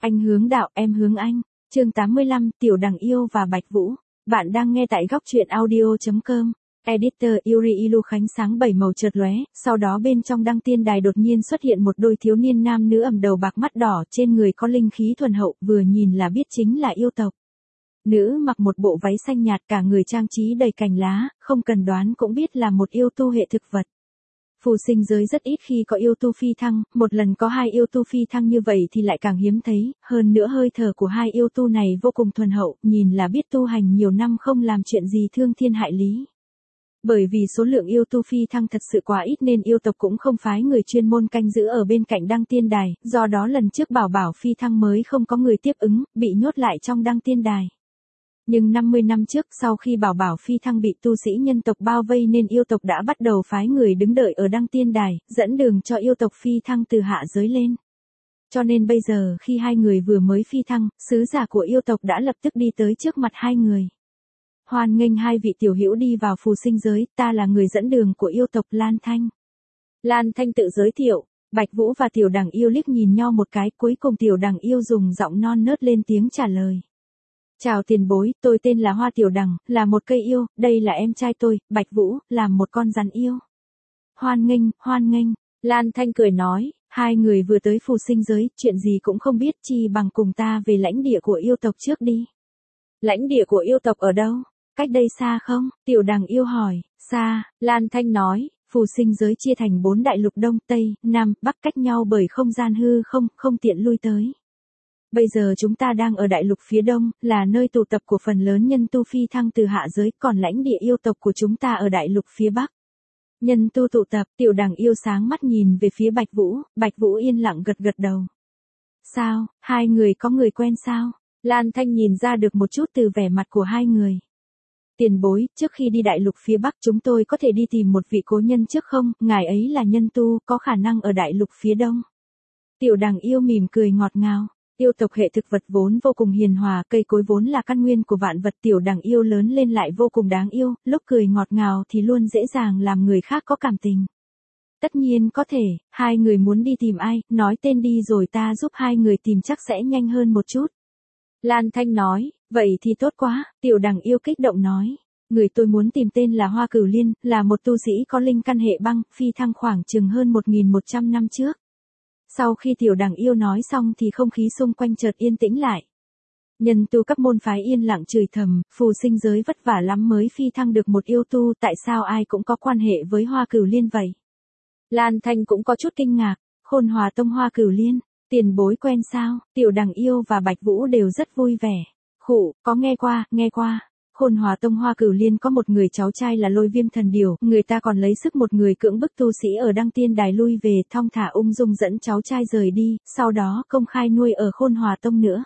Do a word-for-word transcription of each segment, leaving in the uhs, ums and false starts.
Anh hướng đạo, em hướng anh. Chương tám mươi lăm, Tiểu Đằng Yêu và Bạch Vũ. Bạn đang nghe tại góc truyện audio chấm com. Editor Yuri Ilu Khánh sáng bảy màu chợt lóe, sau đó bên trong đăng tiên đài đột nhiên xuất hiện một đôi thiếu niên nam nữ ẩm đầu bạc mắt đỏ, trên người có linh khí thuần hậu, vừa nhìn là biết chính là yêu tộc. Nữ mặc một bộ váy xanh nhạt, cả người trang trí đầy cành lá, không cần đoán cũng biết là một yêu tu hệ thực vật. Phù sinh giới rất ít khi có yêu tu phi thăng, một lần có hai yêu tu phi thăng như vậy thì lại càng hiếm thấy, hơn nữa hơi thở của hai yêu tu này vô cùng thuần hậu, nhìn là biết tu hành nhiều năm không làm chuyện gì thương thiên hại lý. Bởi vì số lượng yêu tu phi thăng thật sự quá ít nên yêu tộc cũng không phái người chuyên môn canh giữ ở bên cạnh đăng tiên đài, do đó lần trước bảo bảo phi thăng mới không có người tiếp ứng, bị nhốt lại trong đăng tiên đài. Nhưng năm mươi năm trước, sau khi bảo bảo phi thăng bị tu sĩ nhân tộc bao vây nên yêu tộc đã bắt đầu phái người đứng đợi ở đăng tiên đài, dẫn đường cho yêu tộc phi thăng từ hạ giới lên. Cho nên bây giờ khi hai người vừa mới phi thăng, sứ giả của yêu tộc đã lập tức đi tới trước mặt hai người. Hoan nghênh hai vị tiểu hữu đi vào phù sinh giới, ta là người dẫn đường của yêu tộc Lan Thanh. Lan Thanh tự giới thiệu. Bạch Vũ và Tiểu Đằng Yêu liếc nhìn nhau một cái, cuối cùng Tiểu Đằng Yêu dùng giọng non nớt lên tiếng trả lời. Chào tiền bối, tôi tên là Hoa Tiểu Đằng, là một cây yêu, đây là em trai tôi, Bạch Vũ, là một con rắn yêu. Hoan nghênh, hoan nghênh, Lan Thanh cười nói, hai người vừa tới phù sinh giới, chuyện gì cũng không biết, chi bằng cùng ta về lãnh địa của yêu tộc trước đi. Lãnh địa của yêu tộc ở đâu? Cách đây xa không? Tiểu Đằng Yêu hỏi. Xa, Lan Thanh nói, phù sinh giới chia thành bốn đại lục Đông, Tây, Nam, Bắc cách nhau bởi không gian hư không, không tiện lui tới. Bây giờ chúng ta đang ở đại lục phía Đông, là nơi tụ tập của phần lớn nhân tu phi thăng từ hạ giới, còn lãnh địa yêu tộc của chúng ta ở đại lục phía Bắc. Nhân tu tụ tập, Tiểu Đằng Yêu sáng mắt nhìn về phía Bạch Vũ, Bạch Vũ yên lặng gật gật đầu. Sao, hai người có người quen sao? Lan Thanh nhìn ra được một chút từ vẻ mặt của hai người. Tiền bối, trước khi đi đại lục phía Bắc chúng tôi có thể đi tìm một vị cố nhân trước không, ngài ấy là nhân tu, có khả năng ở đại lục phía Đông. Tiểu Đằng Yêu mỉm cười ngọt ngào. Yêu tộc hệ thực vật vốn vô cùng hiền hòa, cây cối vốn là căn nguyên của vạn vật. Tiểu Đằng Yêu lớn lên lại vô cùng đáng yêu, lúc cười ngọt ngào thì luôn dễ dàng làm người khác có cảm tình. Tất nhiên có thể, hai người muốn đi tìm ai, nói tên đi rồi ta giúp hai người tìm chắc sẽ nhanh hơn một chút. Lan Thanh nói, vậy thì tốt quá, Tiểu Đằng Yêu kích động nói. Người tôi muốn tìm tên là Hoa Cửu Liên, là một tu sĩ có linh căn hệ băng, phi thăng khoảng chừng hơn một nghìn một trăm năm trước. Sau khi Tiểu Đằng Yêu nói xong thì không khí xung quanh chợt yên tĩnh lại. Nhân tu các môn phái yên lặng chửi thầm, phù sinh giới vất vả lắm mới phi thăng được một yêu tu, tại sao ai cũng có quan hệ với Hoa Cửu Liên vậy? Lan Thanh cũng có chút kinh ngạc, Khôn Hòa Tông Hoa Cửu Liên, tiền bối quen sao? Tiểu Đằng Yêu và Bạch Vũ đều rất vui vẻ. Khụ, có nghe qua, nghe qua. Khôn Hòa Tông Hoa Cửu Liên có một người cháu trai là Lôi Viêm Thần Điểu, người ta còn lấy sức một người cưỡng bức tu sĩ ở đăng tiên đài lui về, thong thả ung dung dẫn cháu trai rời đi, sau đó công khai nuôi ở Khôn Hòa Tông nữa.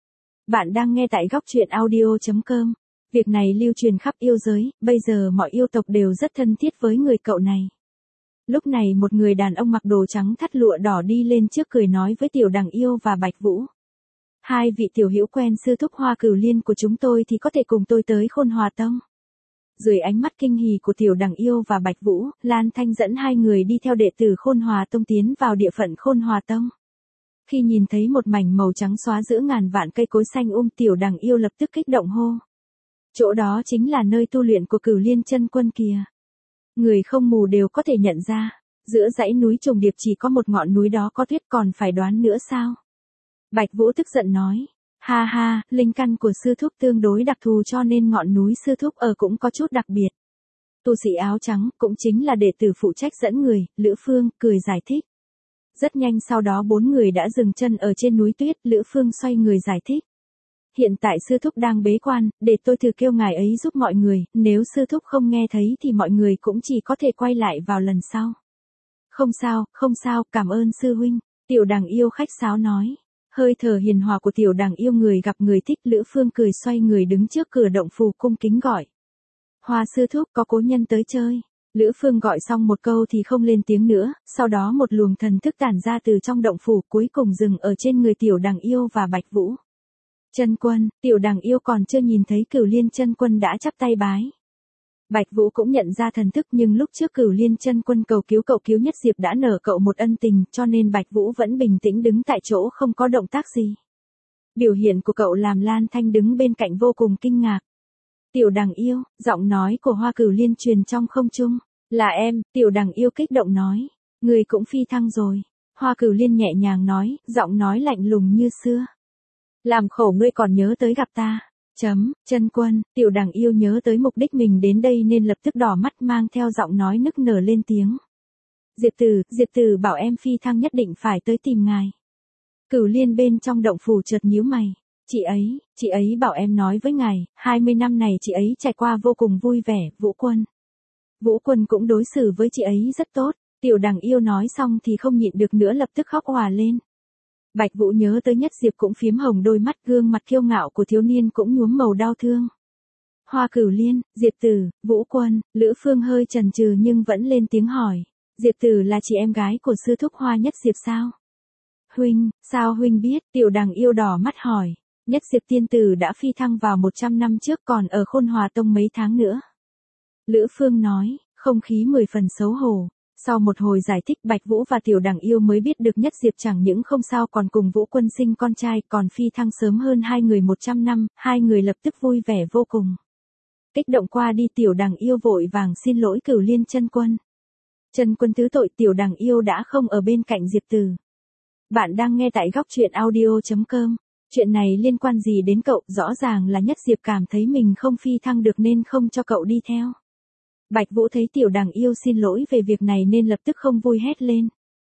Bạn đang nghe tại góc truyện audio chấm com. Việc này lưu truyền khắp yêu giới, bây giờ mọi yêu tộc đều rất thân thiết với người cậu này. Lúc này một người đàn ông mặc đồ trắng thắt lụa đỏ đi lên trước cười nói với Tiểu Đằng Yêu và Bạch Vũ. Hai vị tiểu hữu quen sư thúc Hoa Cửu Liên của chúng tôi thì có thể cùng tôi tới Khôn Hòa Tông. Dưới ánh mắt kinh hỉ của Tiểu Đằng Yêu và Bạch Vũ, Lan Thanh dẫn hai người đi theo đệ tử Khôn Hòa Tông tiến vào địa phận Khôn Hòa Tông. Khi nhìn thấy một mảnh màu trắng xóa giữa ngàn vạn cây cối xanh um, Tiểu Đằng Yêu lập tức kích động hô. Chỗ đó chính là nơi tu luyện của Cửu Liên chân quân kìa. Người không mù đều có thể nhận ra, giữa dãy núi trùng điệp chỉ có một ngọn núi đó có tuyết, còn phải đoán nữa sao? Bạch Vũ tức giận nói, ha ha, linh căn của sư thúc tương đối đặc thù cho nên ngọn núi sư thúc ở cũng có chút đặc biệt. Tu sĩ áo trắng, cũng chính là đệ tử phụ trách dẫn người, Lữ Phương, cười giải thích. Rất nhanh sau đó bốn người đã dừng chân ở trên núi tuyết, Lữ Phương xoay người giải thích. Hiện tại sư thúc đang bế quan, để tôi thử kêu ngài ấy giúp mọi người, nếu sư thúc không nghe thấy thì mọi người cũng chỉ có thể quay lại vào lần sau. Không sao, không sao, cảm ơn sư huynh, Tiểu Đằng Yêu khách sáo nói. Hơi thở hiền hòa của Tiểu Đằng Yêu người gặp người thích, Lữ Phương cười xoay người đứng trước cửa động phủ cung kính gọi. Hoa sư thúc, có cố nhân tới chơi. Lữ Phương gọi xong một câu thì không lên tiếng nữa, sau đó một luồng thần thức tản ra từ trong động phủ, cuối cùng dừng ở trên người Tiểu Đằng Yêu và Bạch Vũ. Chân quân, Tiểu Đằng Yêu còn chưa nhìn thấy Cửu Liên chân quân đã chắp tay bái. Bạch Vũ cũng nhận ra thần thức, nhưng lúc trước Cửu Liên chân quân cầu cứu cậu cứu Nhất Diệp đã nở cậu một ân tình, cho nên Bạch Vũ vẫn bình tĩnh đứng tại chỗ không có động tác gì. Biểu hiện của cậu làm Lan Thanh đứng bên cạnh vô cùng kinh ngạc. Tiểu Đằng Yêu, giọng nói của Hoa Cửu Liên truyền trong không trung. Là em, Tiểu Đằng Yêu kích động nói. Người cũng phi thăng rồi. Hoa Cửu Liên nhẹ nhàng nói, giọng nói lạnh lùng như xưa. Làm khổ ngươi còn nhớ tới gặp ta. Chấm, Chân Quân, Tiểu Đằng Yêu nhớ tới mục đích mình đến đây nên lập tức đỏ mắt mang theo giọng nói nức nở lên tiếng. Diệp Tử, Diệp Tử bảo em phi thăng nhất định phải tới tìm ngài. Cửu Liên bên trong động phủ chợt nhíu mày. Chị ấy, chị ấy bảo em nói với ngài, hai mươi năm này chị ấy trải qua vô cùng vui vẻ, Vũ Quân. Vũ Quân cũng đối xử với chị ấy rất tốt. Tiểu Đằng Yêu nói xong thì không nhịn được nữa lập tức khóc òa lên. Bạch Vũ nhớ tới Nhất Diệp cũng phiếm hồng đôi mắt, gương mặt kiêu ngạo của thiếu niên cũng nhuốm màu đau thương. Hoa Cửu Liên, Diệp Tử, Vũ Quân, Lữ Phương hơi chần chừ nhưng vẫn lên tiếng hỏi. Diệp Tử là chị em gái của sư thúc Hoa Nhất Diệp sao? Huynh, sao huynh biết? Tiểu Đằng Yêu đỏ mắt hỏi. Nhất Diệp tiên tử đã phi thăng vào một trăm năm trước còn ở Khôn Hòa Tông mấy tháng nữa. Lữ Phương nói, không khí mười phần xấu hổ. Sau một hồi giải thích Bạch Vũ và Tiểu Đằng Yêu mới biết được Nhất Diệp chẳng những không sao còn cùng Vũ Quân sinh con trai còn phi thăng sớm hơn hai người một trăm năm, hai người lập tức vui vẻ vô cùng. Kích động qua đi Tiểu Đằng Yêu vội vàng xin lỗi Cửu Liên Chân Quân. Chân Quân thứ tội, Tiểu Đằng Yêu đã không ở bên cạnh Diệp Tử. Bạn đang nghe tại góc truyện audio chấm com. Chuyện này liên quan gì đến cậu? Rõ ràng là Nhất Diệp cảm thấy mình không phi thăng được nên không cho cậu đi theo. Bạch Vũ thấy Tiểu Đằng Yêu xin lỗi về việc này nên lập tức không vui hét lên.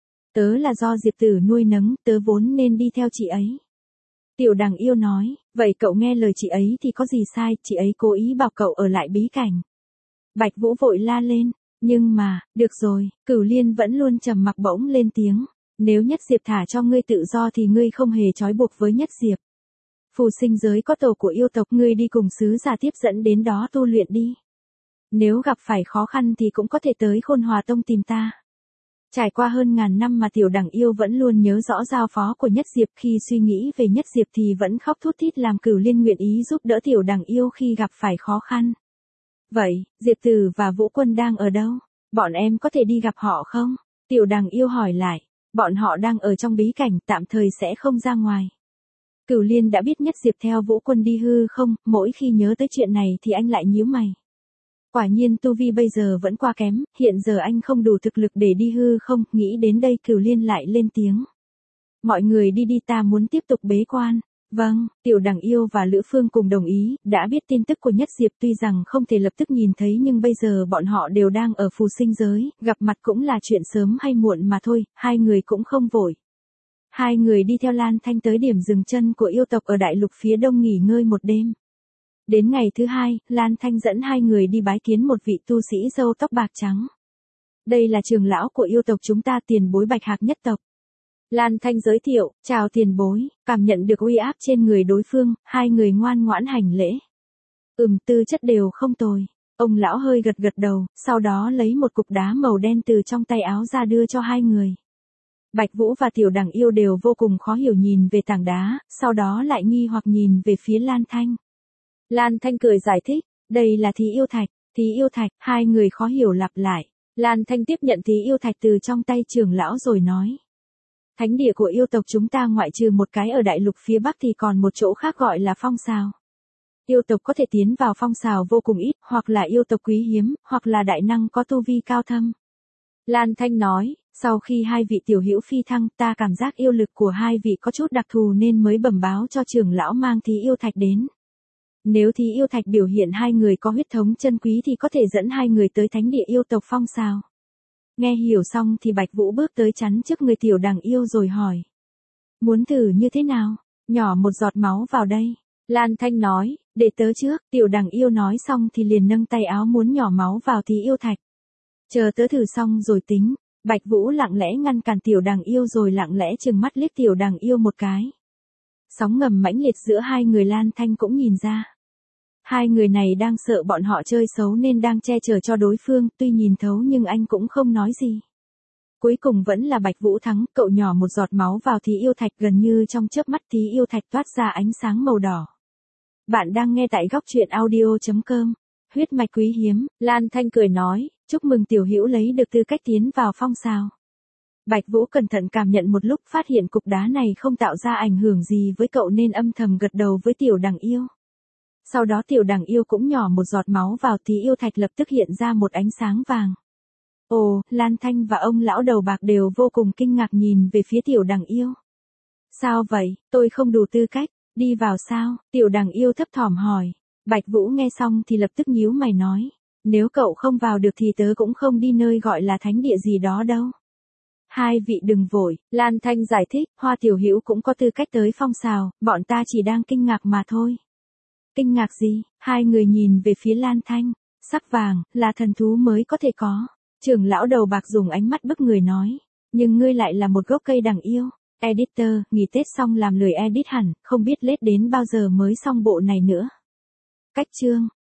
Tớ là do Diệp Tử nuôi nấng, tớ vốn nên đi theo chị ấy. Tiểu Đằng Yêu nói, vậy cậu nghe lời chị ấy thì có gì sai, chị ấy cố ý bảo cậu ở lại bí cảnh. Bạch Vũ vội la lên, nhưng mà, được rồi, Cửu Liên vẫn luôn trầm mặc bỗng lên tiếng. Nếu Nhất Diệp thả cho ngươi tự do thì ngươi không hề trói buộc với Nhất Diệp. Phù sinh giới có tổ của yêu tộc, ngươi đi cùng sứ giả tiếp dẫn đến đó tu luyện đi. Nếu gặp phải khó khăn thì cũng có thể tới Khôn Hòa Tông tìm ta. Trải qua hơn ngàn năm mà Tiểu Đằng Yêu vẫn luôn nhớ rõ giao phó của Nhất Diệp, khi suy nghĩ về Nhất Diệp thì vẫn khóc thút thít làm Cửu Liên nguyện ý giúp đỡ Tiểu Đằng Yêu khi gặp phải khó khăn. Vậy, Diệp Tử và Vũ Quân đang ở đâu? Bọn em có thể đi gặp họ không? Tiểu Đằng Yêu hỏi lại. Bọn họ đang ở trong bí cảnh, tạm thời sẽ không ra ngoài. Cửu Liên đã biết Nhất Diệp theo Vũ Quân đi hư không, mỗi khi nhớ tới chuyện này thì anh lại nhíu mày. Quả nhiên tu vi bây giờ vẫn quá kém, hiện giờ anh không đủ thực lực để đi hư không, nghĩ đến đây Cửu Liên lại lên tiếng. Mọi người đi đi, ta muốn tiếp tục bế quan. Vâng, Tiểu Đằng Yêu và Lữ Phương cùng đồng ý, đã biết tin tức của Nhất Diệp tuy rằng không thể lập tức nhìn thấy nhưng bây giờ bọn họ đều đang ở phù sinh giới, gặp mặt cũng là chuyện sớm hay muộn mà thôi, hai người cũng không vội. Hai người đi theo Lan Thanh tới điểm dừng chân của yêu tộc ở đại lục phía đông nghỉ ngơi một đêm. Đến ngày thứ hai, Lan Thanh dẫn hai người đi bái kiến một vị tu sĩ râu tóc bạc trắng. Đây là trưởng lão của yêu tộc chúng ta, tiền bối Bạch Hạc nhất tộc. Lan Thanh giới thiệu, chào tiền bối, cảm nhận được uy áp trên người đối phương, hai người ngoan ngoãn hành lễ. Ừm, tư chất đều không tồi. Ông lão hơi gật gật đầu, sau đó lấy một cục đá màu đen từ trong tay áo ra đưa cho hai người. Bạch Vũ và Tiểu Đằng Yêu đều vô cùng khó hiểu nhìn về tảng đá, sau đó lại nghi hoặc nhìn về phía Lan Thanh. Lan Thanh cười giải thích, đây là thí yêu thạch, thí yêu thạch, hai người khó hiểu lặp lại. Lan Thanh tiếp nhận thí yêu thạch từ trong tay trưởng lão rồi nói. Thánh địa của yêu tộc chúng ta ngoại trừ một cái ở đại lục phía bắc thì còn một chỗ khác gọi là phong xào. Yêu tộc có thể tiến vào phong xào vô cùng ít, hoặc là yêu tộc quý hiếm, hoặc là đại năng có tu vi cao thâm. Lan Thanh nói, sau khi hai vị tiểu hữu phi thăng, ta cảm giác yêu lực của hai vị có chút đặc thù nên mới bẩm báo cho trưởng lão mang thí yêu thạch đến. Nếu thí yêu thạch biểu hiện hai người có huyết thống chân quý thì có thể dẫn hai người tới thánh địa yêu tộc phong xào. Nghe hiểu xong thì Bạch Vũ bước tới chắn trước người Tiểu Đằng Yêu rồi hỏi. Muốn thử như thế nào? Nhỏ một giọt máu vào đây. Lan Thanh nói, để tớ trước. Tiểu Đằng Yêu nói xong thì liền nâng tay áo muốn nhỏ máu vào thí yêu thạch. Chờ tớ thử xong rồi tính. Bạch Vũ lặng lẽ ngăn cản Tiểu Đằng Yêu rồi lặng lẽ trừng mắt liếc Tiểu Đằng Yêu một cái. Sóng ngầm mãnh liệt giữa hai người Lan Thanh cũng nhìn ra. Hai người này đang sợ bọn họ chơi xấu nên đang che chở cho đối phương, tuy nhìn thấu nhưng anh cũng không nói gì. Cuối cùng vẫn là Bạch Vũ thắng, cậu nhỏ một giọt máu vào thí yêu thạch, gần như trong chớp mắt thí yêu thạch toát ra ánh sáng màu đỏ. Bạn đang nghe tại góc truyện audio chấm com. Huyết mạch quý hiếm, Lan Thanh cười nói, chúc mừng tiểu hữu lấy được tư cách tiến vào phong xào. Bạch Vũ cẩn thận cảm nhận một lúc, phát hiện cục đá này không tạo ra ảnh hưởng gì với cậu nên âm thầm gật đầu với Tiểu Đằng Yêu. Sau đó Tiểu Đằng Yêu cũng nhỏ một giọt máu vào tí yêu thạch, lập tức hiện ra một ánh sáng vàng. Ồ, Lan Thanh và ông lão đầu bạc đều vô cùng kinh ngạc nhìn về phía Tiểu Đằng Yêu. Sao vậy, tôi không đủ tư cách, đi vào sao? Tiểu Đằng Yêu thấp thỏm hỏi. Bạch Vũ nghe xong thì lập tức nhíu mày nói. Nếu cậu không vào được thì tớ cũng không đi nơi gọi là thánh địa gì đó đâu. Hai vị đừng vội, Lan Thanh giải thích, Hoa Tiểu Hữu cũng có tư cách tới phong sào, bọn ta chỉ đang kinh ngạc mà thôi. Kinh ngạc gì? Hai người nhìn về phía Lan Thanh. Sắc vàng, là thần thú mới có thể có. Trưởng lão đầu bạc dùng ánh mắt bức người nói. Nhưng ngươi lại là một gốc cây đằng yêu. Editor, nghỉ Tết xong làm lười edit hẳn, không biết lết đến bao giờ mới xong bộ này nữa. Cách chương.